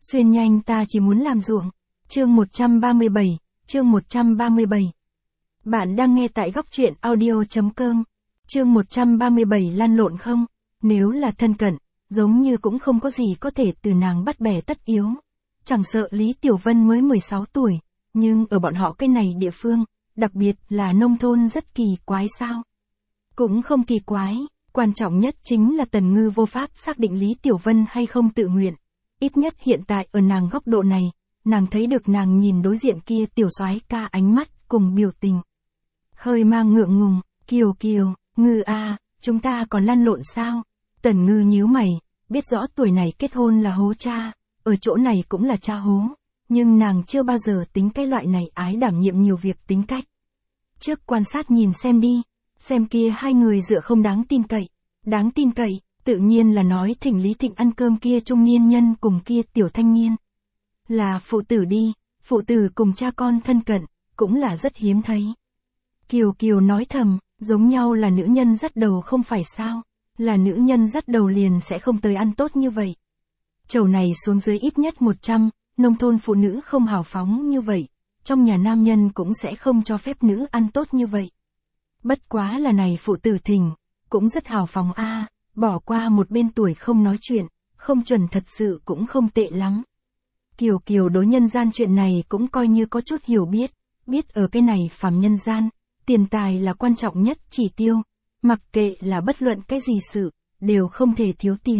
Xuyên nhanh ta chỉ muốn làm ruộng. Chương 137, chương 137. Bạn đang nghe tại góc truyện audio.com. Chương 137 lăn lộn không? Nếu là thân cận, giống như cũng không có gì có thể từ nàng bắt bẻ tất yếu. Chẳng sợ Lý Tiểu Vân mới 16 tuổi, nhưng ở bọn họ cái này địa phương, đặc biệt là nông thôn rất kỳ quái sao? Cũng không kỳ quái, quan trọng nhất chính là Tần Ngư vô pháp xác định Lý Tiểu Vân hay không tự nguyện. Ít nhất hiện tại ở nàng góc độ này, nàng thấy được nàng nhìn đối diện kia tiểu soái ca ánh mắt cùng biểu tình. Hơi mang ngượng ngùng, Kiều Kiều, Ngư a, chúng ta còn lăn lộn sao? Tần Ngư nhíu mày, biết rõ tuổi này kết hôn là hố cha, ở chỗ này cũng là cha hố, nhưng nàng chưa bao giờ tính cái loại này ái đảm nhiệm nhiều việc tính cách. Trước quan sát nhìn xem đi, xem kia hai người dựa không đáng tin cậy. Đáng tin cậy, tự nhiên là nói thỉnh Lý Thịnh ăn cơm kia trung niên nhân cùng kia tiểu thanh niên. Là phụ tử đi, phụ tử cùng cha con thân cận, cũng là rất hiếm thấy. Kiều Kiều nói thầm, giống nhau là nữ nhân dắt đầu không phải sao, là nữ nhân dắt đầu liền sẽ không tới ăn tốt như vậy. Chầu này xuống dưới ít nhất 100, nông thôn phụ nữ không hào phóng như vậy, trong nhà nam nhân cũng sẽ không cho phép nữ ăn tốt như vậy. Bất quá là này phụ tử thỉnh, cũng rất hào phóng a, bỏ qua một bên tuổi không nói chuyện, không chuẩn thật sự cũng không tệ lắm. Kiều Kiều đối nhân gian chuyện này cũng coi như có chút hiểu biết ở cái này phàm nhân gian, tiền tài là quan trọng nhất chỉ tiêu, mặc kệ là bất luận cái gì sự, đều không thể thiếu tiền.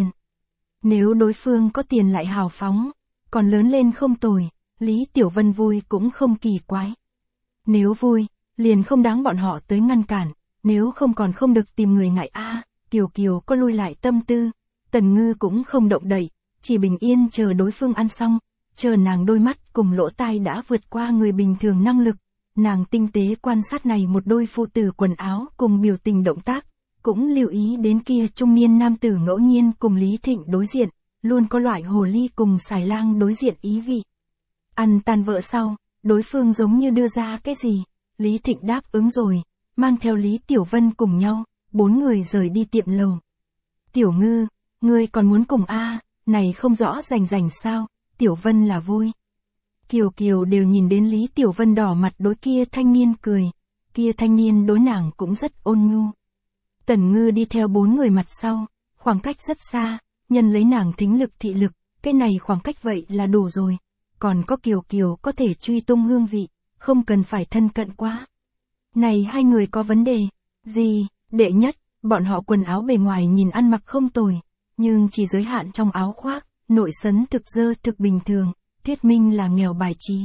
Nếu đối phương có tiền lại hào phóng, còn lớn lên không tồi, Lý Tiểu Vân vui cũng không kỳ quái. Nếu vui, liền không đáng bọn họ tới ngăn cản, nếu không còn không được tìm người ngại a. Kiều Kiều có lui lại tâm tư, Tần Ngư cũng không động đậy, chỉ bình yên chờ đối phương ăn xong, chờ nàng đôi mắt cùng lỗ tai đã vượt qua người bình thường năng lực, nàng tinh tế quan sát này một đôi phụ tử quần áo cùng biểu tình động tác, cũng lưu ý đến kia trung niên nam tử ngẫu nhiên cùng Lý Thịnh đối diện, luôn có loại hồ ly cùng xài lang đối diện ý vị. Ăn tan vợ sau, đối phương giống như đưa ra cái gì, Lý Thịnh đáp ứng rồi, mang theo Lý Tiểu Vân cùng nhau, 4 người rời đi tiệm lầu. Tiểu Ngư, ngươi còn muốn cùng a? Này không rõ rành sao? Tiểu Vân là vui. Kiều Kiều đều nhìn đến Lý Tiểu Vân đỏ mặt đối kia thanh niên cười, kia thanh niên đối nàng cũng rất ôn nhu. Tần Ngư đi theo 4 người mặt sau, khoảng cách rất xa, nhân lấy nàng thính lực thị lực, cái này khoảng cách vậy là đủ rồi. Còn có Kiều Kiều có thể truy tung hương vị, không cần phải thân cận quá. Này hai người có vấn đề gì? Đệ nhất, bọn họ quần áo bề ngoài nhìn ăn mặc không tồi, nhưng chỉ giới hạn trong áo khoác, nội sấn thực dơ thực bình thường, thuyết minh là nghèo bài trí.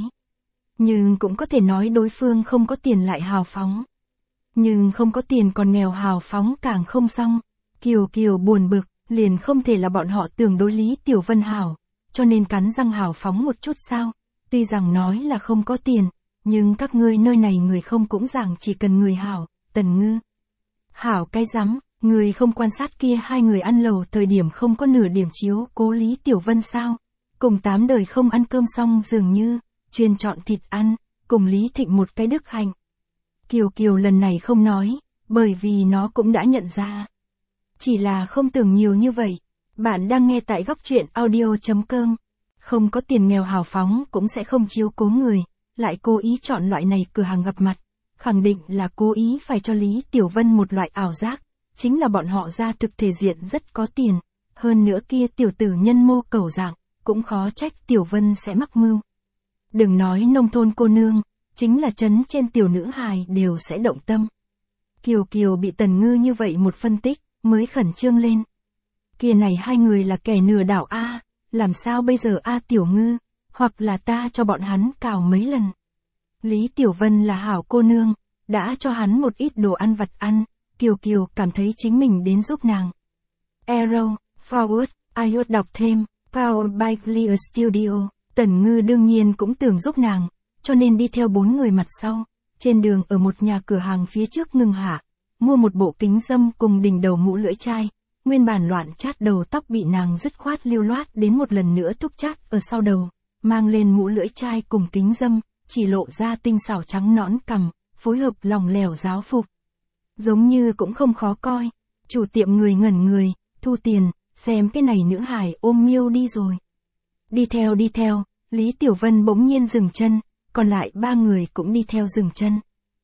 Nhưng cũng có thể nói đối phương không có tiền lại hào phóng. Nhưng không có tiền còn nghèo hào phóng càng không xong. Kiều Kiều buồn bực, liền không thể là bọn họ tưởng đối Lý Tiểu Vân hảo, cho nên cắn răng hào phóng một chút sao. Tuy rằng nói là không có tiền, nhưng các ngươi nơi này người không cũng rằng chỉ cần người hảo. Tần Ngư. Hảo cái rắm, người không quan sát kia hai người ăn lẩu thời điểm không có nửa điểm chiếu cố Lý Tiểu Vân sao? Cùng 8 đời không ăn cơm xong dường như, chuyên chọn thịt ăn, cùng Lý Thịnh một cái đức hạnh. Kiều Kiều lần này không nói, bởi vì nó cũng đã nhận ra. Chỉ là không tưởng nhiều như vậy. Bạn đang nghe tại góc truyện audio.com. Không có tiền nghèo hào phóng cũng sẽ không chiếu cố người, lại cố ý chọn loại này cửa hàng gặp mặt. Khẳng định là cố ý phải cho Lý Tiểu Vân một loại ảo giác, chính là bọn họ ra thực thể diện rất có tiền, hơn nữa kia tiểu tử nhân mô cẩu dạng, cũng khó trách Tiểu Vân sẽ mắc mưu. Đừng nói nông thôn cô nương, chính là trấn trên tiểu nữ hài đều sẽ động tâm. Kiều Kiều bị Tần Ngư như vậy một phân tích, mới khẩn trương lên. Kia này hai người là kẻ nửa đảo a, làm sao bây giờ a Tiểu Ngư, hoặc là ta cho bọn hắn cào mấy lần. Lý Tiểu Vân là hảo cô nương, đã cho hắn một ít đồ ăn vặt ăn, Kiều Kiều cảm thấy chính mình đến giúp nàng. Arrow, Forward, iOS đọc thêm, Powered by Clear Studio, Tần Ngư đương nhiên cũng tưởng giúp nàng, cho nên đi theo 4 người mặt sau, trên đường ở một nhà cửa hàng phía trước ngừng hạ, mua một bộ kính râm cùng đỉnh đầu mũ lưỡi chai, nguyên bản loạn chát đầu tóc bị nàng dứt khoát lưu loát đến một lần nữa thúc chát ở sau đầu, mang lên mũ lưỡi chai cùng kính râm, chỉ lộ ra tinh xảo trắng nõn cằm, phối hợp lỏng lẻo giáo phục. Giống như cũng không khó coi, chủ tiệm người ngẩn người, thu tiền, xem cái này nữ hài ôm miêu đi rồi. Đi theo, Lý Tiểu Vân bỗng nhiên dừng chân, còn lại 3 người cũng đi theo dừng chân.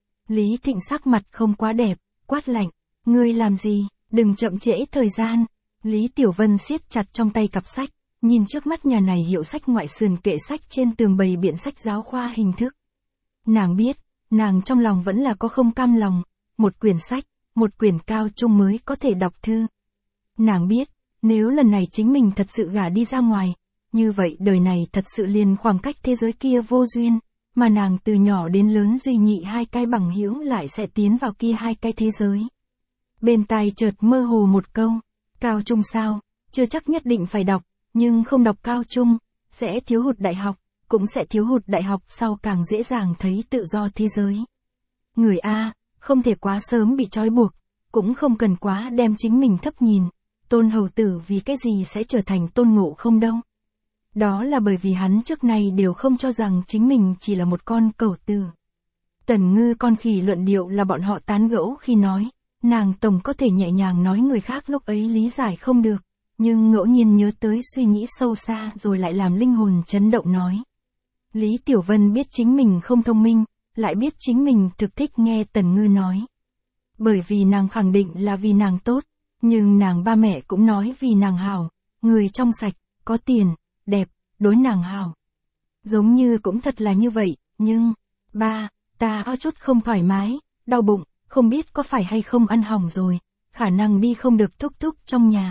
Lý Thịnh sắc mặt không quá đẹp, quát lạnh, ngươi làm gì, đừng chậm trễ thời gian. Lý Tiểu Vân siết chặt trong tay cặp sách, nhìn trước mắt nhà này hiệu sách ngoại sườn kệ sách trên tường bày biện sách giáo khoa hình thức. Nàng biết, nàng trong lòng vẫn là có không cam lòng, một quyển sách, một quyển cao trung mới có thể đọc thư. Nàng biết, nếu lần này chính mình thật sự gả đi ra ngoài, như vậy đời này thật sự liền khoảng cách thế giới kia vô duyên, mà nàng từ nhỏ đến lớn duy nhị 2 cái bằng hữu lại sẽ tiến vào kia 2 cái thế giới. Bên tai chợt mơ hồ một câu, cao trung sao, chưa chắc nhất định phải đọc, nhưng không đọc cao trung, sẽ thiếu hụt đại học, cũng sẽ thiếu hụt đại học sau càng dễ dàng thấy tự do thế giới. Người A, không thể quá sớm bị trói buộc, cũng không cần quá đem chính mình thấp nhìn, Tôn Hầu Tử vì cái gì sẽ trở thành Tôn Ngộ Không đâu. Đó là bởi vì hắn trước nay đều không cho rằng chính mình chỉ là một con cẩu tử. Tần Ngư con khỉ luận điệu là bọn họ tán gẫu khi nói, nàng tổng có thể nhẹ nhàng nói người khác lúc ấy lý giải không được, nhưng ngẫu nhiên nhớ tới suy nghĩ sâu xa rồi lại làm linh hồn chấn động nói. Lý Tiểu Vân biết chính mình không thông minh, lại biết chính mình thực thích nghe Tần Ngư nói. Bởi vì nàng khẳng định là vì nàng tốt, nhưng nàng ba mẹ cũng nói vì nàng hảo, người trong sạch, có tiền, đẹp, đối nàng hảo. Giống như cũng thật là như vậy, nhưng, ba, ta có chút không thoải mái, đau bụng, không biết có phải hay không ăn hỏng rồi, khả năng đi không được thúc thúc trong nhà.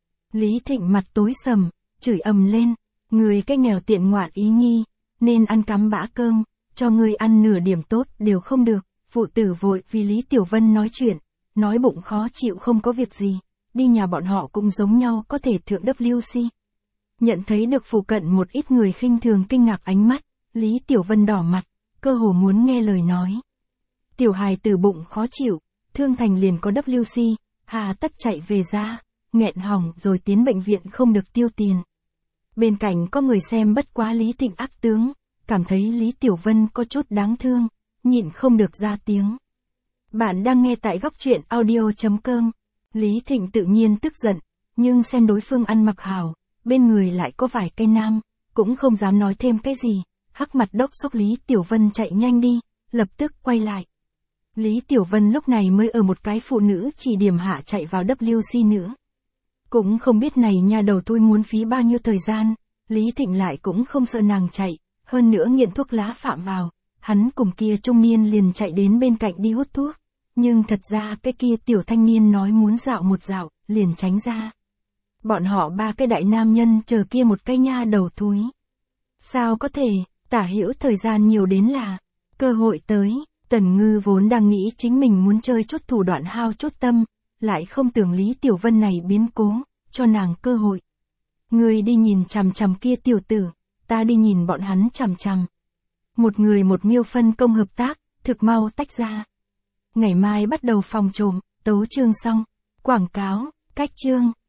Lý Thịnh mặt tối sầm, chửi ầm lên, người cái nghèo tiện ngoạn ý nhi, nên ăn cắm bã cơm, cho người ăn nửa điểm tốt đều không được. Phụ tử vội vì Lý Tiểu Vân nói chuyện, nói bụng khó chịu không có việc gì, đi nhà bọn họ cũng giống nhau có thể thượng WC. Nhận thấy được phụ cận một ít người khinh thường kinh ngạc ánh mắt, Lý Tiểu Vân đỏ mặt, cơ hồ muốn nghe lời nói. Tiểu hài tử bụng khó chịu, thương thành liền có WC, hà tất chạy về ra, nghẹn hỏng rồi tiến bệnh viện không được tiêu tiền. Bên cạnh có người xem bất quá Lý Thịnh ác tướng, cảm thấy Lý Tiểu Vân có chút đáng thương, nhịn không được ra tiếng. Bạn đang nghe tại góc truyện audio.com. Lý Thịnh tự nhiên tức giận, nhưng xem đối phương ăn mặc hảo, bên người lại có vài cây nam, cũng không dám nói thêm cái gì, hắc mặt đốc xúc Lý Tiểu Vân chạy nhanh đi, lập tức quay lại. Lý Tiểu Vân lúc này mới ở một cái phụ nữ chỉ điểm hạ chạy vào WC nữa. Cũng không biết này nhà đầu tôi muốn phí bao nhiêu thời gian, Lý Thịnh lại cũng không sợ nàng chạy, hơn nữa nghiện thuốc lá phạm vào. Hắn cùng kia trung niên liền chạy đến bên cạnh đi hút thuốc, nhưng thật ra cái kia tiểu thanh niên nói muốn dạo một dạo, liền tránh ra. Bọn họ 3 cái đại nam nhân chờ kia một cái nha đầu thúi. Sao có thể, tả hữu thời gian nhiều đến là, cơ hội tới, Tần Ngư vốn đang nghĩ chính mình muốn chơi chút thủ đoạn hao chút tâm, lại không tưởng Lý Tiểu Vân này biến cố, cho nàng cơ hội. Người đi nhìn chằm chằm kia tiểu tử, ta đi nhìn bọn hắn chằm chằm. Một người một miêu phân công hợp tác, thực mau tách ra. Ngày mai bắt đầu phòng trộm, tấu chương xong. Quảng cáo, cách chương.